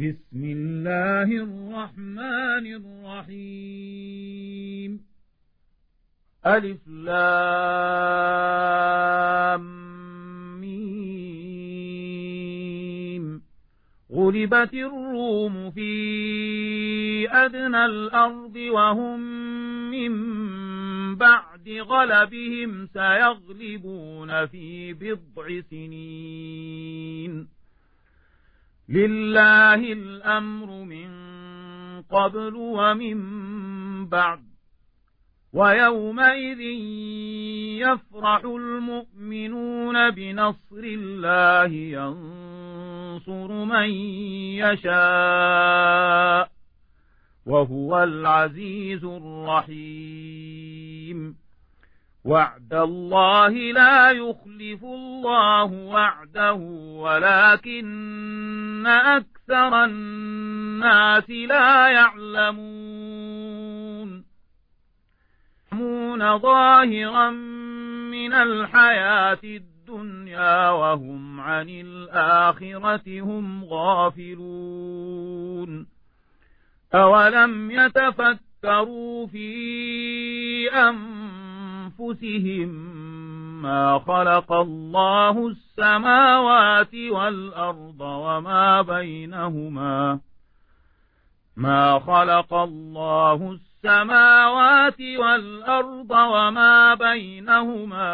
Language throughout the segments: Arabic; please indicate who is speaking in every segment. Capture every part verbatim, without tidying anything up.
Speaker 1: بسم الله الرحمن الرحيم ألف لام ميم غلبت الروم في أدنى الأرض وهم من بعد غلبهم سيغلبون في بضع سنين لله الأمر من قبل ومن بعد ويومئذ يفرح المؤمنون بنصر الله ينصر من يشاء وهو العزيز الرحيم وعد الله لا يخلف الله وعده ولكن أكثر الناس لا يعلمون يعلمون ظاهرا من الحياة الدنيا وهم عن الآخرة هم غافلون أولم يتفكروا في أنفسهم ما خلق الله السماوات والأرض وما بينهما ما خلق الله السماوات والأرض وما بينهما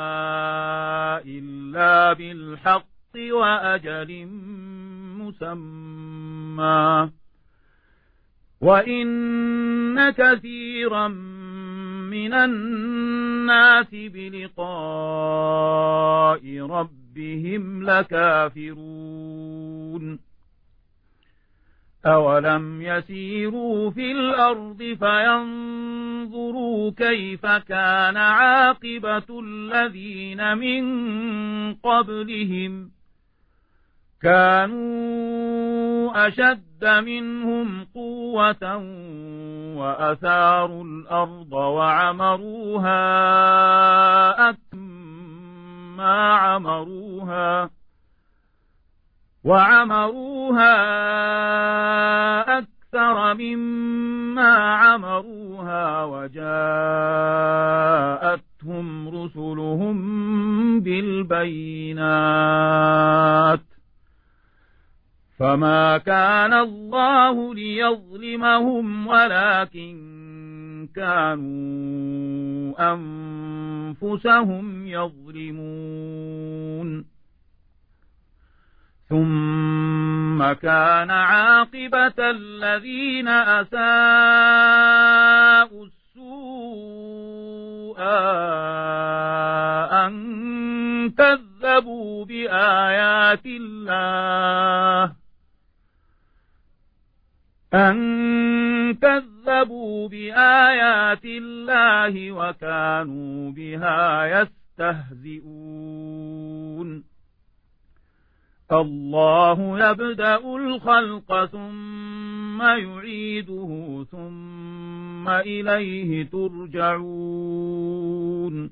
Speaker 1: إلا بالحق وأجل مسمى وإن كثيرا من الناس بلقاء ربهم لكافرون أولم يسيروا في الأرض فينظروا كيف كان عاقبة الذين من قبلهم كانوا أشد منهم قوة وأثاروا الأرض وعمروها أكما عمروها وعمروها أكثر مما عمروها وجاءتهم رسلهم بالبينات فما كان الله ليظلمهم ولكن كانوا أنفسهم يظلمون ثم كان عاقبة الذين أساءوا السوء أن كذبوا بآيات الله أن كذبوا بآيات الله وكانوا بها يستهزئون الله يبدأ الخلق ثم يعيده ثم إليه ترجعون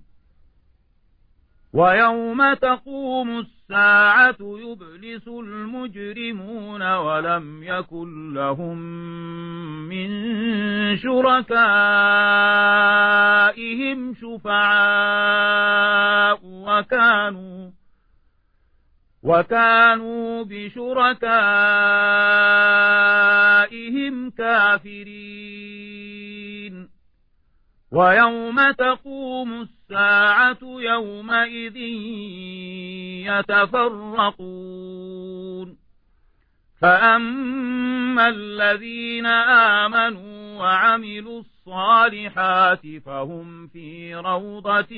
Speaker 1: ويوم تقوم الساعة يبلس المجرمون ولم يكن لهم من شركائهم شفعاء وكانوا وكانوا بشركائهم كافرين ويوم تقوم الساعة يومئذ يتفرقون فأما الذين آمنوا وعملوا الصالحات فهم في روضة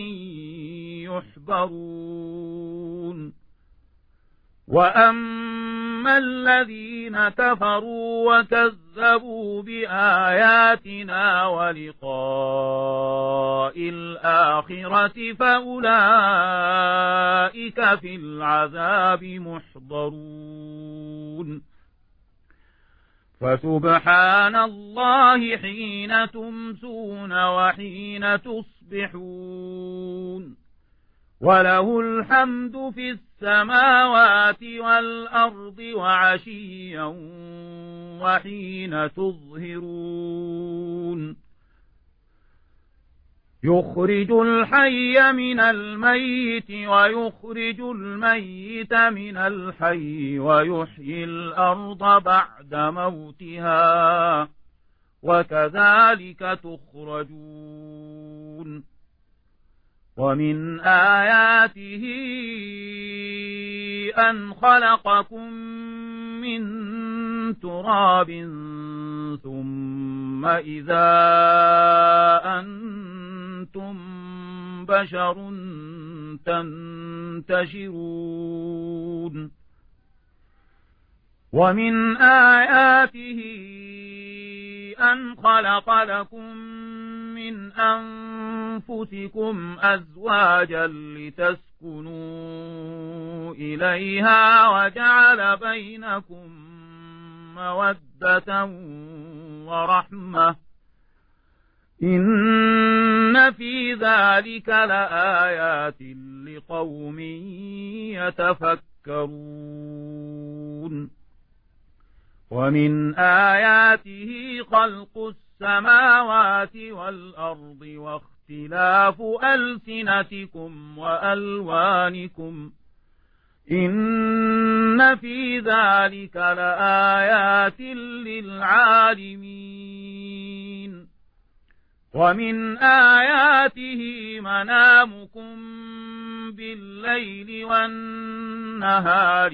Speaker 1: يحبرون وأما الذين كفروا وكذبوا بآياتنا ولقاء الآخرة فأولئك في العذاب محضرون فسبحان الله حين تمسون وحين تصبحون وله الحمد في السماوات والأرض وعشيا وحين تظهرون يخرج الحي من الميت ويخرج الميت من الحي ويحيي الأرض بعد موتها وكذلك تخرجون ومن آياته أن خلقكم من تراب ثم إذا أنتم بشر تنتشرون ومن آياته أن خلق لكم من أنفسكم أزواجا لتسكنوا إليها وجعل بينكم مودة ورحمة إن في ذلك لآيات لقوم يتفكرون ومن آياته خلق السماوات والأرض واختلاف ألسنتكم وألوانكم إن في ذلك لآيات للعالمين ومن آياته منامكم بالليل والنهار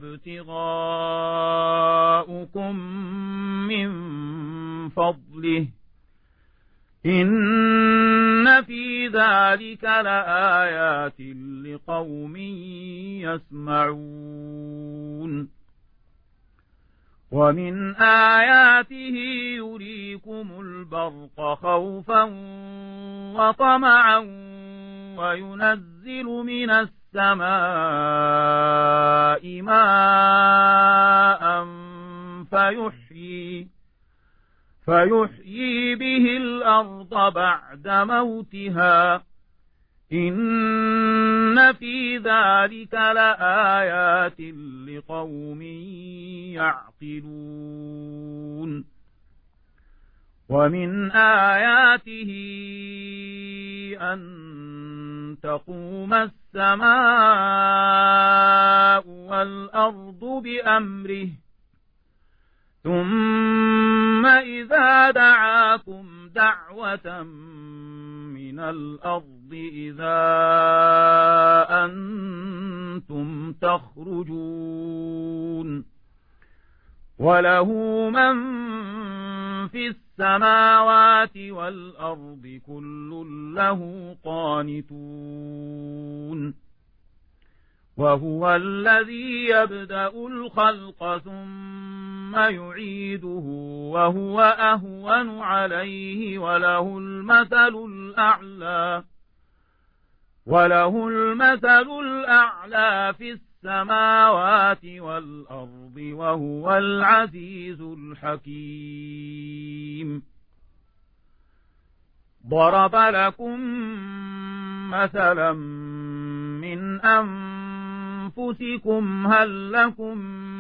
Speaker 1: وابتغاؤكم من فضله إن في ذلك لآيات لقوم يسمعون ومن آياته يريكم البرق خوفا وطمعا وينزل من السماء ماء فيحيي فيحيي به الأرض بعد موتها إن في ذلك لآيات لقوم يعقلون ومن آياته أن تقوم السماء والأرض بأمره ثم إذا دعاكم دعوة من الأرض إذا أنتم تخرجون وله من في السماوات والأرض كل له قانتون وهو الذي يبدأ الخلق ثم يعيده وهو أهون عليه وله المثل الأعلى وله المثل الأعلى في السماوات والأرض وهو العزيز الحكيم ضرب لكم مثلا من أنفسكم هل لكم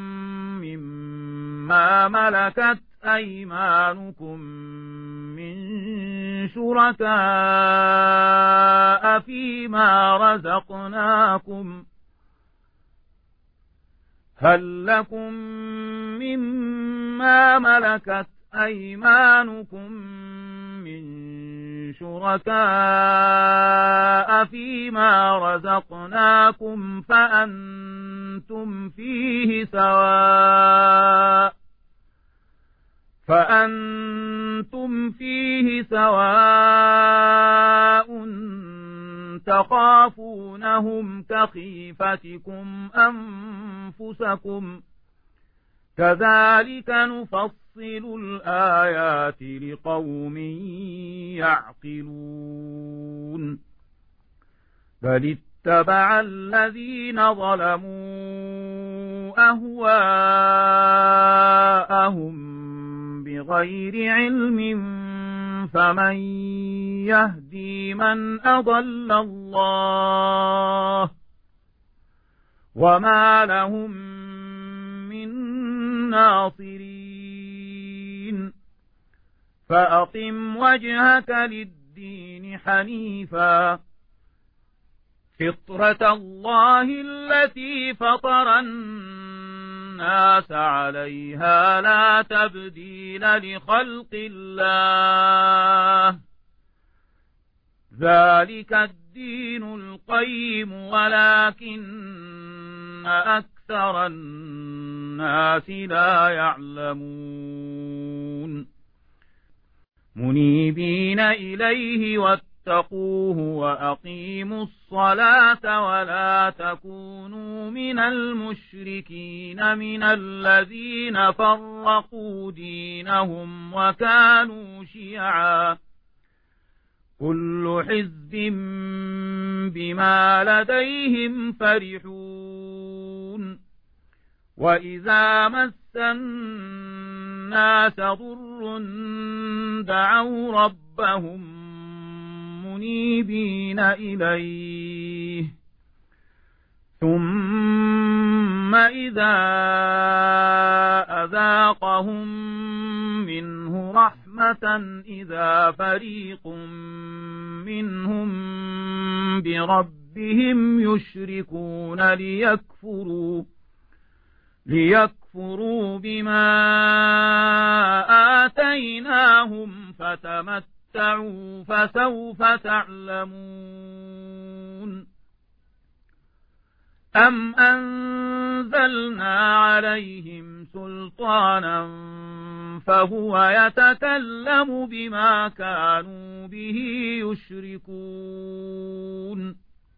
Speaker 1: مما ملكت أيمانكم من شركاء فيما رزقناكم هل لكم مما ملكت أيمانكم من شركاء فيما رزقناكم فأنتم فيه سواء فأنتم فيه سواء تخافونهم كخيفتكم أنفسكم كذلك نفصل الآيات لقوم يعقلون بل اتبع الذين ظلموا أهواءهم بغير علم فمن يهدي من أضل الله وما لهم من ناصرين فأقم وجهك للدين حنيفا فطرة الله التي فطر الناس عليها لا تبديل لخلق الله ذلك الدين القيم ولكن أكثر الناس لا يعلمون منيبين إليه واتقوه وأقيموا الصلاة ولا تكونوا من المشركين من الذين فرقوا دينهم وكانوا شيعا كل حزب بما لديهم فرحون وإذا مس الناس ضر دعوا ربهم منيبين إليه ثم إذا أذاقهم منه رحمة إذا فريق منهم بربهم يشركون ليكفروا ليكفروا بما آتيناهم فتمتعوا فسوف تعلمون أم أنزلنا عليهم سلطانا فهو يتكلم بما كانوا به يشركون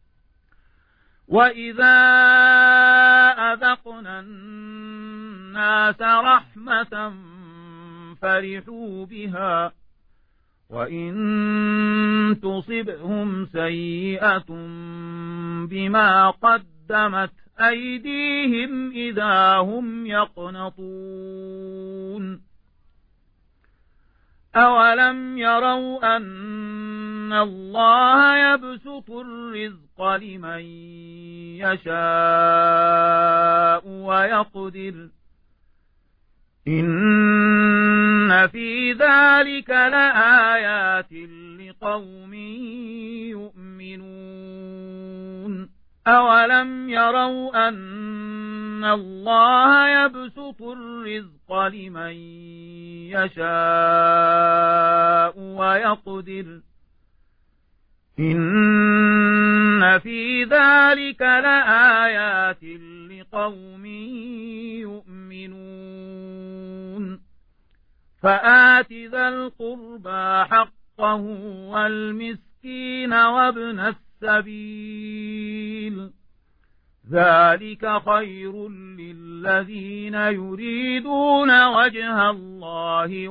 Speaker 1: وإذا أذقنا الناس رحمة فرحوا بها وإن تصبهم سيئة بما قدمت أيديهم إذا هم يقنطون أولم يروا أن الله يبسط الرزق لمن يشاء ويقدر إن في ذلك لآيات لقوم يؤمنون أولم يروا أن الله يبسط الرزق لمن يشاء ويقدر إن في ذلك لآيات لقوم يؤمنون فآت ذا القربى حقه والمسكين وابن السبيل ذلك خير للذين يريدون وجه الله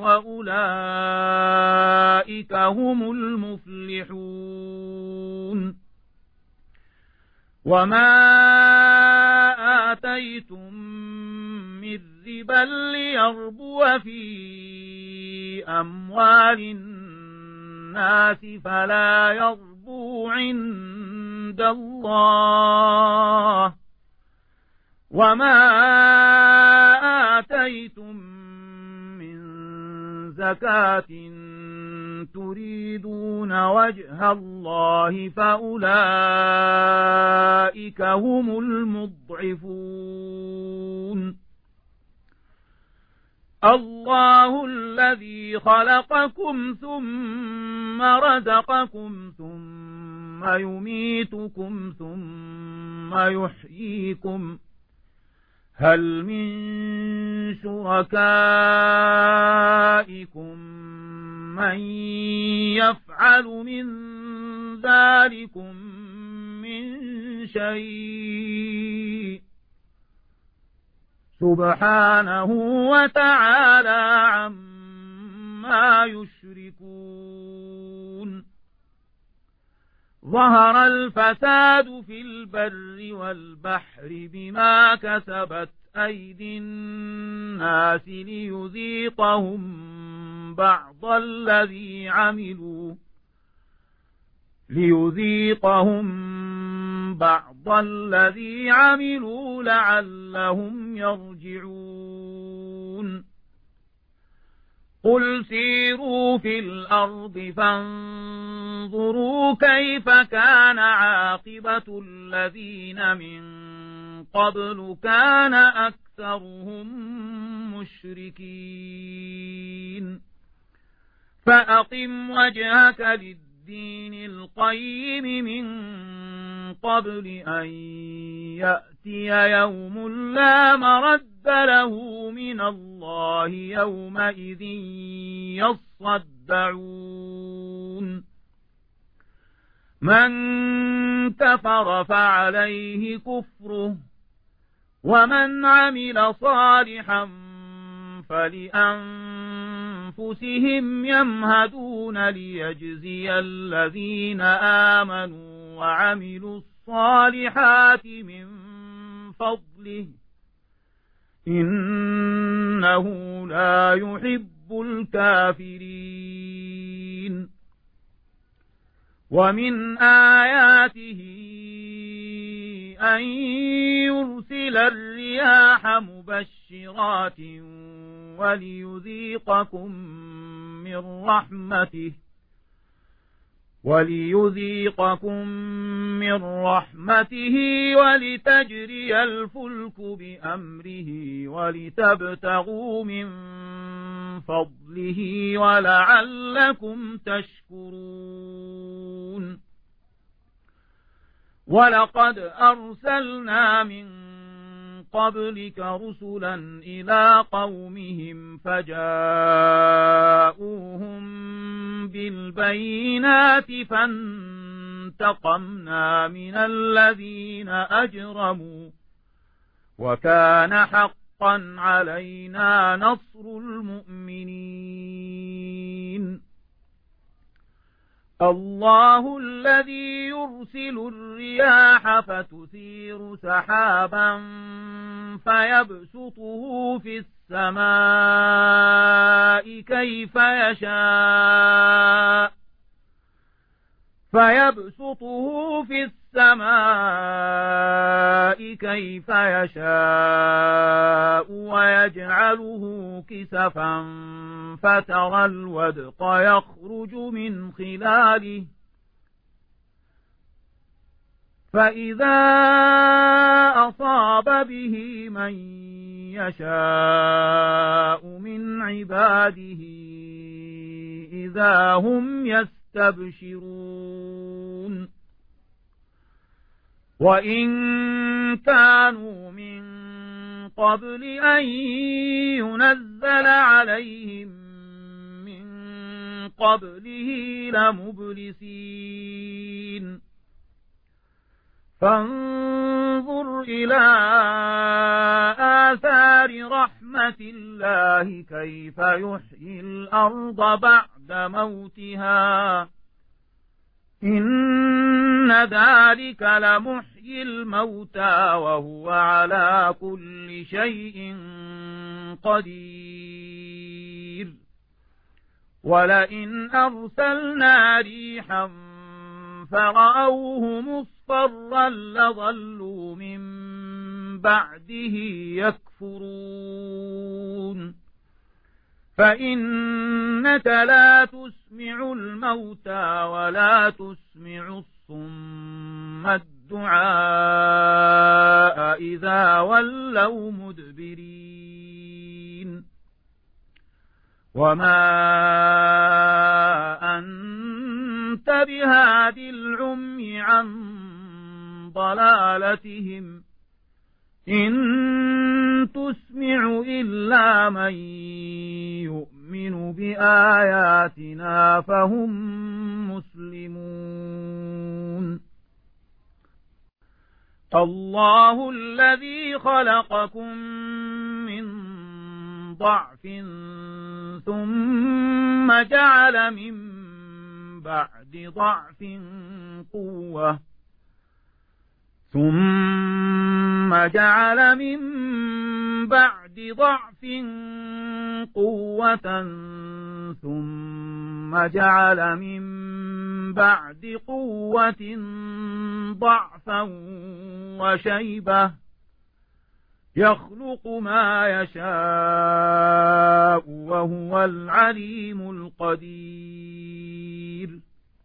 Speaker 1: وأولئك هم المفلحون وما آتيتم من ربا ليربو في أموال الناس فلا يربو عند الله وما آتيتم من زكاة تريدون وجه الله فأولئك هم المضعفون الله الذي خلقكم ثم رزقكم ثم يميتكم ثم يحييكم هل من شركائكم من يفعل من ذلكم من شيء سبحانه وتعالى عما يشركون ظهر الفساد في البر والبحر بما كسبت أيدي الناس ليذيقهم بعض الذي عملوا ليذيقهم بعض الذي عملوا لعلهم يرجعون قل سيروا في الأرض فانظروا كيف كان عاقبة الذين من قبل كان أكثرهم مشركين فأقم وجهك للدين القيم من قبل أن يأتي يوم لا مرد له من الله يومئذ يصدعون من كفر فعليه كفره ومن عمل صالحا فلأنفسهم يمهدون ليجزي الذين آمنوا وعملوا الصالحات من فضله إنه لا يحب الكافرين ومن آياته أن يرسل الرياح مبشرات وليذيقكم من رحمته وليذيقكم من رحمته ولتجري الفلك بأمره ولتبتغوا من فضله ولعلكم تشكرون ولقد أرسلنا من قبلك رسلا إلى قومهم فجاءوهم بالبينات فانتقمنا من الذين أجرموا وكان حقا علينا نصر المؤمنين الله الذي يرسل الرياح فتثير سحابا فيبسطه في السماء كيف يشاء فيبسطه في السماء كيف يشاء ويجعله كسفا فترى الودق يخرج من خلاله فإذا أصاب به من يشاء من عباده إذا هم يستبشرون وإن كانوا من قبل أن ينزل عليهم من قبله لمبلسين فانظر إلى آثار رحمة الله كيف يحيي الأرض بعد موتها إن ذلك لمحيي الموتى وهو على كل شيء قدير ولئن أرسلنا ريحا فرأوه مصفرا لظلوا من بعده يكفرون فإنك لا تسمع الموتى ولا تسمع الصم الدعاء إذا ولوا مدبرين وما أنت بهاد العمي عن ضلالتهم إن تسمع إلا من يؤمن بآياتنا فهم مسلمون الله الذي خلقكم من ضعف ثم جعل من بعد ضعف قوة ثم جعل من بعد ضعف قوة ثم جعل من بعد قوة ضعفا وشيبة يخلق ما يشاء وهو العليم القدير.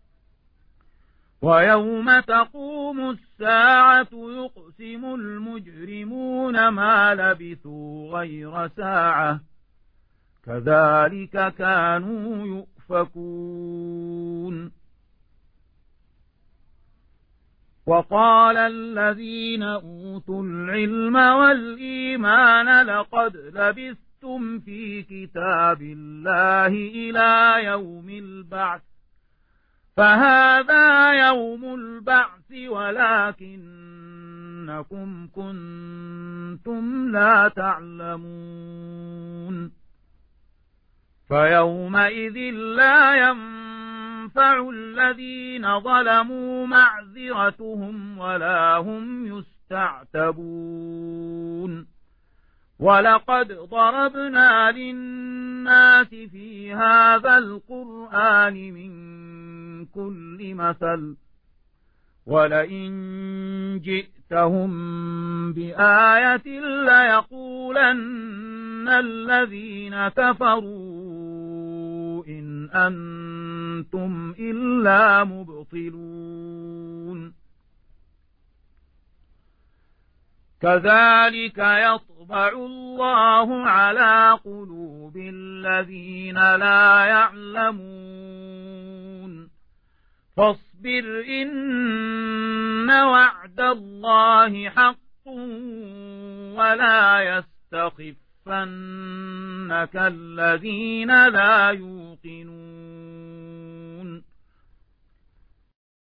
Speaker 1: ويوم تقوم الساعة يقسم المجرمون ما لبثوا غير ساعة كذلك كانوا يؤفكون. وقال الذين أوتوا العلم والإيمان لقد لبثتم في كتاب الله إلى يوم البعث فهذا يوم البعث ولكنكم كنتم لا تعلمون. فيومئذ لا ينفع الذين ظلموا معذرتهم ولا هم يستعتبون. ولقد ضربنا للناس في هذا القرآن من كل مثل ولئن جئتهم بآية ليقولن الذين كفروا إن أنتم إلا مبطلون. كذلك يطبع الله على قلوب الذين لا يعلمون. فاصبر إن وعد الله حق ولا يستخفنك الذين لا يوقنون.